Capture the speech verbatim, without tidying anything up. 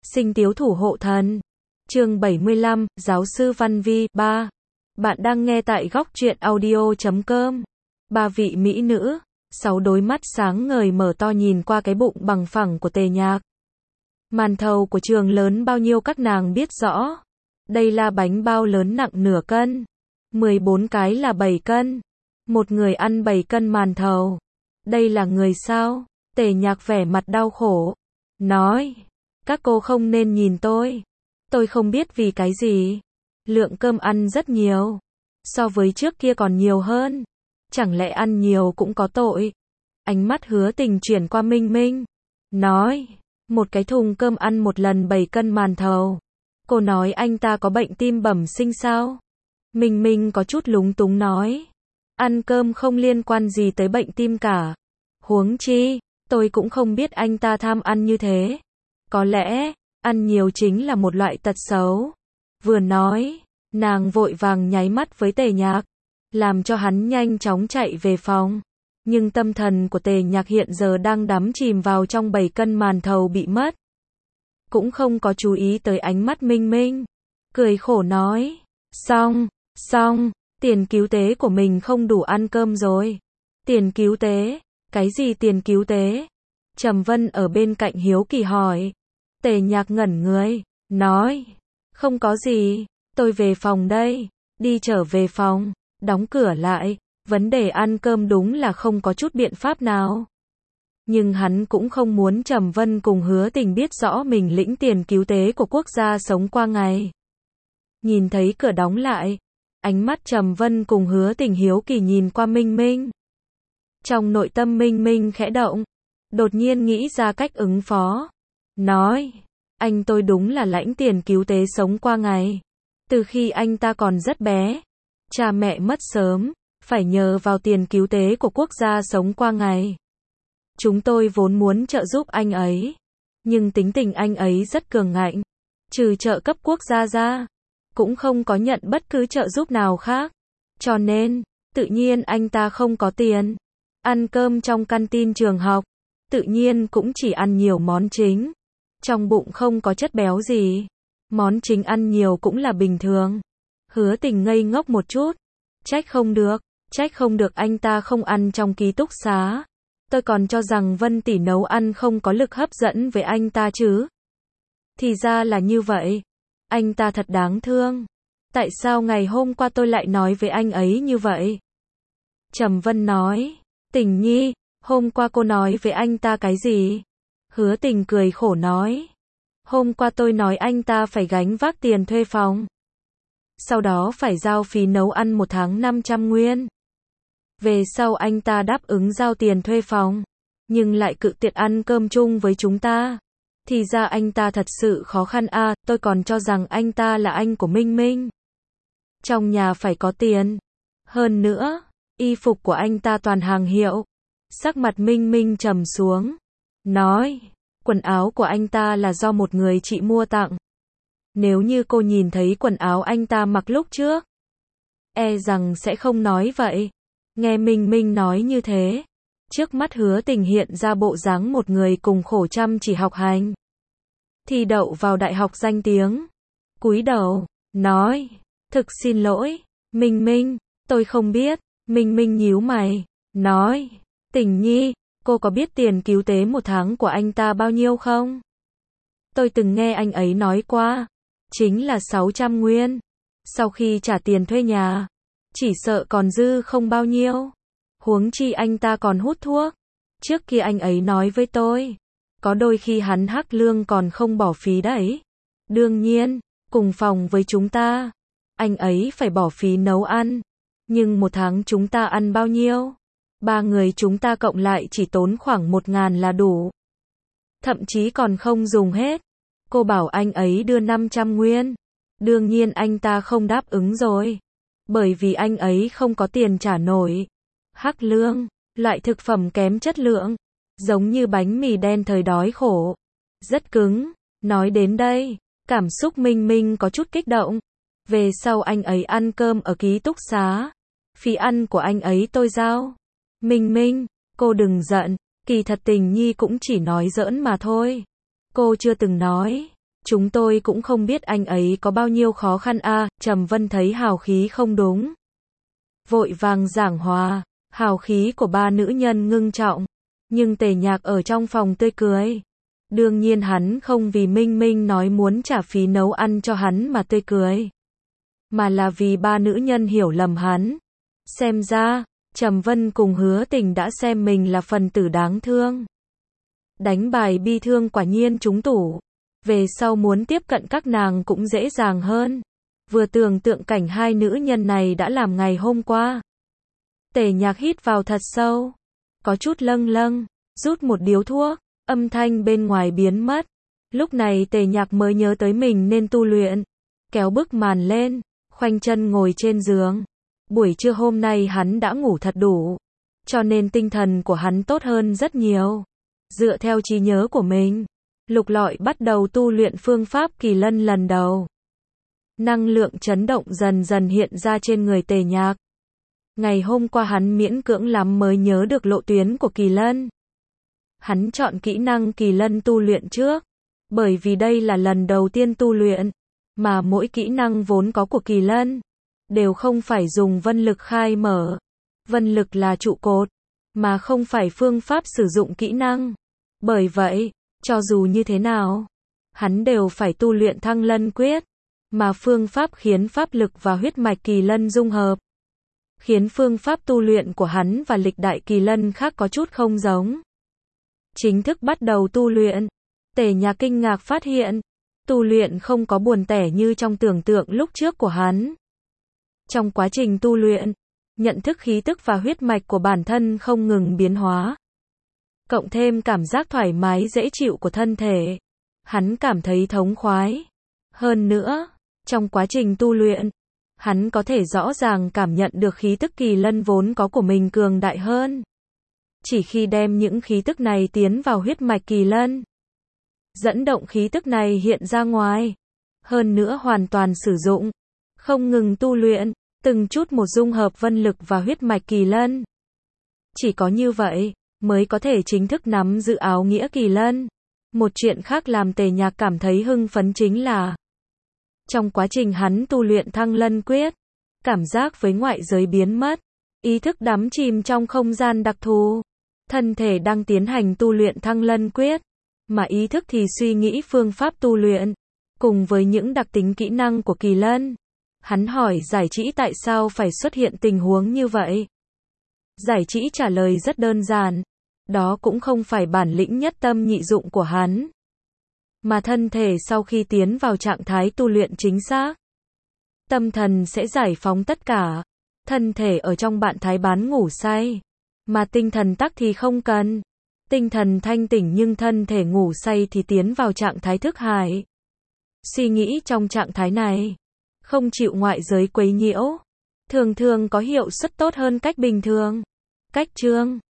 Sinh tiếu thủ hộ thần. Chương bảy mươi lăm, Giáo sư Văn Vi, ba. Bạn đang nghe tại góc truyện audio chấm com. Ba vị mỹ nữ, sáu đôi mắt sáng ngời mở to nhìn qua cái bụng bằng phẳng của Tề Nhạc. Màn thầu của trường lớn bao nhiêu các nàng biết rõ. Đây là bánh bao lớn nặng nửa cân. mười bốn cái là bảy cân. Một người ăn bảy cân màn thầu. Đây là người sao? Tề Nhạc vẻ mặt đau khổ. Nói, các cô không nên nhìn tôi. Tôi không biết vì cái gì. Lượng cơm ăn rất nhiều. So với trước kia còn nhiều hơn. Chẳng lẽ ăn nhiều cũng có tội? Ánh mắt Hứa Tình chuyển qua Minh Minh. Nói, một cái thùng cơm ăn một lần bảy cân màn thầu. Cô nói anh ta có bệnh tim bẩm sinh sao? Minh Minh có chút lúng túng nói. Ăn cơm không liên quan gì tới bệnh tim cả. Huống chi, tôi cũng không biết anh ta tham ăn như thế. Có lẽ, ăn nhiều chính là một loại tật xấu. Vừa nói, nàng vội vàng nháy mắt với Tề Nhạc, làm cho hắn nhanh chóng chạy về phòng. Nhưng tâm thần của Tề Nhạc hiện giờ đang đắm chìm vào trong bảy cân màn thầu bị mất. Cũng không có chú ý tới ánh mắt Minh Minh. Cười khổ nói, xong, xong, tiền cứu tế của mình không đủ ăn cơm rồi. Tiền cứu tế? Cái gì tiền cứu tế? Trầm Vân ở bên cạnh hiếu kỳ hỏi. Tề Nhạc ngẩn người, nói, không có gì, tôi về phòng đây. Đi trở về phòng, đóng cửa lại. Vấn đề ăn cơm đúng là không có chút biện pháp nào. Nhưng hắn cũng không muốn Trầm Vân cùng Hứa Tình biết rõ mình lĩnh tiền cứu tế của quốc gia sống qua ngày. Nhìn thấy cửa đóng lại, ánh mắt Trầm Vân cùng Hứa Tình hiếu kỳ nhìn qua Minh Minh. Trong nội tâm Minh Minh khẽ động, đột nhiên nghĩ ra cách ứng phó. Nói, anh tôi đúng là lãnh tiền cứu tế sống qua ngày. Từ khi anh ta còn rất bé, cha mẹ mất sớm, phải nhờ vào tiền cứu tế của quốc gia sống qua ngày. Chúng tôi vốn muốn trợ giúp anh ấy, nhưng tính tình anh ấy rất cường ngạnh, trừ trợ cấp quốc gia ra, cũng không có nhận bất cứ trợ giúp nào khác. Cho nên, tự nhiên anh ta không có tiền. Ăn cơm trong canteen trường học, tự nhiên cũng chỉ ăn nhiều món chính. Trong bụng không có chất béo gì. Món chính ăn nhiều cũng là bình thường. Hứa Tình ngây ngốc một chút. Trách không được, trách không được anh ta không ăn trong ký túc xá. Tôi còn cho rằng Vân tỷ nấu ăn không có lực hấp dẫn với anh ta chứ. Thì ra là như vậy. Anh ta thật đáng thương. Tại sao ngày hôm qua tôi lại nói với anh ấy như vậy? Trầm Vân nói. Tình Nhi, hôm qua cô nói với anh ta cái gì? Hứa Tình cười khổ nói. Hôm qua tôi nói anh ta phải gánh vác tiền thuê phòng. Sau đó phải giao phí nấu ăn một tháng năm trăm nguyên. Về sau anh ta đáp ứng giao tiền thuê phòng, nhưng lại cự tuyệt ăn cơm chung với chúng ta. Thì ra anh ta thật sự khó khăn a, à, tôi còn cho rằng anh ta là anh của Minh Minh. Trong nhà phải có tiền. Hơn nữa, y phục của anh ta toàn hàng hiệu. Sắc mặt Minh Minh trầm xuống. Nói, quần áo của anh ta là do một người chị mua tặng. Nếu như cô nhìn thấy quần áo anh ta mặc lúc trước, e rằng sẽ không nói vậy. Nghe Minh Minh nói như thế, trước mắt Hứa Tình hiện ra bộ dáng một người cùng khổ chăm chỉ học hành. Thi đậu vào đại học danh tiếng. Cúi đầu, nói, thực xin lỗi, Minh Minh, tôi không biết. Minh Minh nhíu mày, nói, Tình Nhi, cô có biết tiền cứu tế một tháng của anh ta bao nhiêu không? Tôi từng nghe anh ấy nói qua, chính là sáu trăm nguyên. Sau khi trả tiền thuê nhà, chỉ sợ còn dư không bao nhiêu. Huống chi anh ta còn hút thuốc. Trước kia anh ấy nói với tôi, có đôi khi hắn hắc lương còn không bỏ phí đấy. Đương nhiên, cùng phòng với chúng ta, anh ấy phải bỏ phí nấu ăn. Nhưng một tháng chúng ta ăn bao nhiêu? Ba người chúng ta cộng lại chỉ tốn khoảng một ngàn là đủ. Thậm chí còn không dùng hết. Cô bảo anh ấy đưa năm trăm nguyên. Đương nhiên anh ta không đáp ứng rồi. Bởi vì anh ấy không có tiền trả nổi. Hắc lương, loại thực phẩm kém chất lượng. Giống như bánh mì đen thời đói khổ. Rất cứng. Nói đến đây, cảm xúc Minh Minh có chút kích động. Về sau anh ấy ăn cơm ở ký túc xá. Phí ăn của anh ấy tôi giao. Minh Minh, cô đừng giận. Kỳ thật Tình Nhi cũng chỉ nói giỡn mà thôi. Cô chưa từng nói Chúng tôi cũng không biết anh ấy có bao nhiêu khó khăn a. Trầm Vân thấy hào khí không đúng, vội vàng giảng hòa. Hào khí của ba nữ nhân ngưng trọng, nhưng Tề Nhạc ở trong phòng tươi cười. Đương nhiên hắn không vì Minh Minh nói muốn trả phí nấu ăn cho hắn mà tươi cười, mà là vì ba nữ nhân hiểu lầm hắn. Xem ra, Trầm Vân cùng Hứa Tình đã xem mình là phần tử đáng thương. Đánh bài bi thương quả nhiên trúng tủ. Về sau muốn tiếp cận các nàng cũng dễ dàng hơn. Vừa tưởng tượng cảnh hai nữ nhân này đã làm ngày hôm qua. Tề Nhạc hít vào thật sâu, có chút lâng lâng, rút một điếu thuốc, âm thanh bên ngoài biến mất. Lúc này Tề Nhạc mới nhớ tới mình nên tu luyện. Kéo bức màn lên, khoanh chân ngồi trên giường. Buổi trưa hôm nay hắn đã ngủ thật đủ, cho nên tinh thần của hắn tốt hơn rất nhiều. Dựa theo trí nhớ của mình, Lục Lọi bắt đầu tu luyện phương pháp Kỳ Lân lần đầu. Năng lượng chấn động dần dần hiện ra trên người Tề Nhạc. Ngày hôm qua hắn miễn cưỡng lắm mới nhớ được lộ tuyến của Kỳ Lân. Hắn chọn kỹ năng Kỳ Lân tu luyện trước, bởi vì đây là lần đầu tiên tu luyện, mà mỗi kỹ năng vốn có của Kỳ Lân đều không phải dùng vân lực khai mở. Vân lực là trụ cột, mà không phải phương pháp sử dụng kỹ năng. Bởi vậy, cho dù như thế nào, hắn đều phải tu luyện Thăng Lân Quyết, mà phương pháp khiến pháp lực và huyết mạch Kỳ Lân dung hợp, khiến phương pháp tu luyện của hắn và lịch đại Kỳ Lân khác có chút không giống. Chính thức bắt đầu tu luyện, Tề Nhạc kinh ngạc phát hiện, tu luyện không có buồn tẻ như trong tưởng tượng lúc trước của hắn. Trong quá trình tu luyện, nhận thức khí tức và huyết mạch của bản thân không ngừng biến hóa. Cộng thêm cảm giác thoải mái dễ chịu của thân thể, hắn cảm thấy thống khoái. Hơn nữa, trong quá trình tu luyện, hắn có thể rõ ràng cảm nhận được khí tức Kỳ Lân vốn có của mình cường đại hơn. Chỉ khi đem những khí tức này tiến vào huyết mạch Kỳ Lân, dẫn động khí tức này hiện ra ngoài, hơn nữa hoàn toàn sử dụng, không ngừng tu luyện, từng chút một dung hợp vân lực và huyết mạch Kỳ Lân. Chỉ có như vậy, mới có thể chính thức nắm giữ áo nghĩa Kỳ Lân. Một chuyện khác làm Tề Nhạc cảm thấy hưng phấn chính là, trong quá trình hắn tu luyện Thăng Lân Quyết, cảm giác với ngoại giới biến mất, ý thức đắm chìm trong không gian đặc thù. Thân thể đang tiến hành tu luyện Thăng Lân Quyết, mà ý thức thì suy nghĩ phương pháp tu luyện, cùng với những đặc tính kỹ năng của Kỳ Lân. Hắn hỏi Giải Trĩ tại sao phải xuất hiện tình huống như vậy. Giải Trĩ trả lời rất đơn giản, đó cũng không phải bản lĩnh nhất tâm nhị dụng của hắn, mà thân thể sau khi tiến vào trạng thái tu luyện chính xác, tâm thần sẽ giải phóng tất cả. Thân thể ở trong trạng thái bán ngủ say, mà tinh thần tắc thì không cần. Tinh thần thanh tỉnh nhưng thân thể ngủ say thì tiến vào trạng thái thức hải. Suy nghĩ trong trạng thái này, không chịu ngoại giới quấy nhiễu, thường thường có hiệu suất tốt hơn cách bình thường. Cách chương